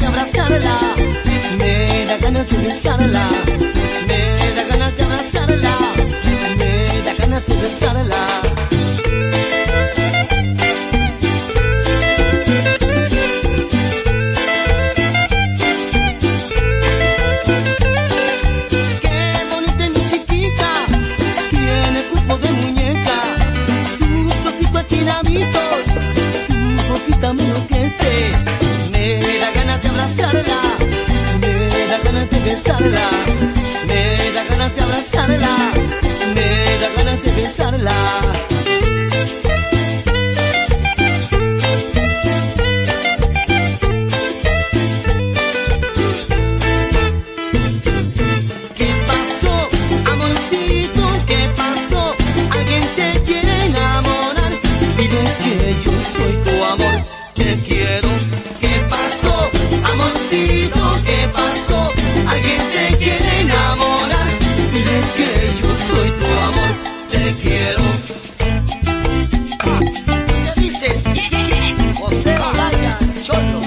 de abrazarla, me da ganas de besarla, me da ganas de abrazarla, me da ganas de besarla. Qué bonita es mi chiquita, tiene cuerpo de muñeca, sus ojitos achinaditos, su boquita me enloquece. Me da ganas de abrazarla, me da ganas de besarla, me da ganas de abrazarla, me da ganas de besarla. ¿Qué pasó, amorcito? ¿Qué pasó? ¿Alguien te quiere enamorar? Dile que yo soy tu amor, te quiero. ¿Qué pasó, amorcito? ¿Qué pasó? ¿Alguien te quiere enamorar? Dile que yo soy tu amor, te quiero. ¿Qué dices? José Olaya, Cholo.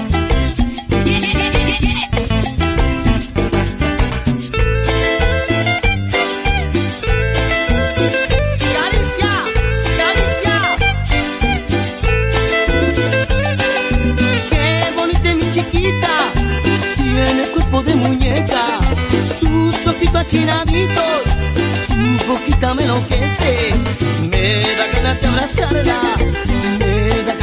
Caricia, caricia. Qué bonita es mi chiquita, tiene cuerpo de muñeca, sus ojitos achinaditos, su boquita me enloquece. Me da ganas de abrazarla, me da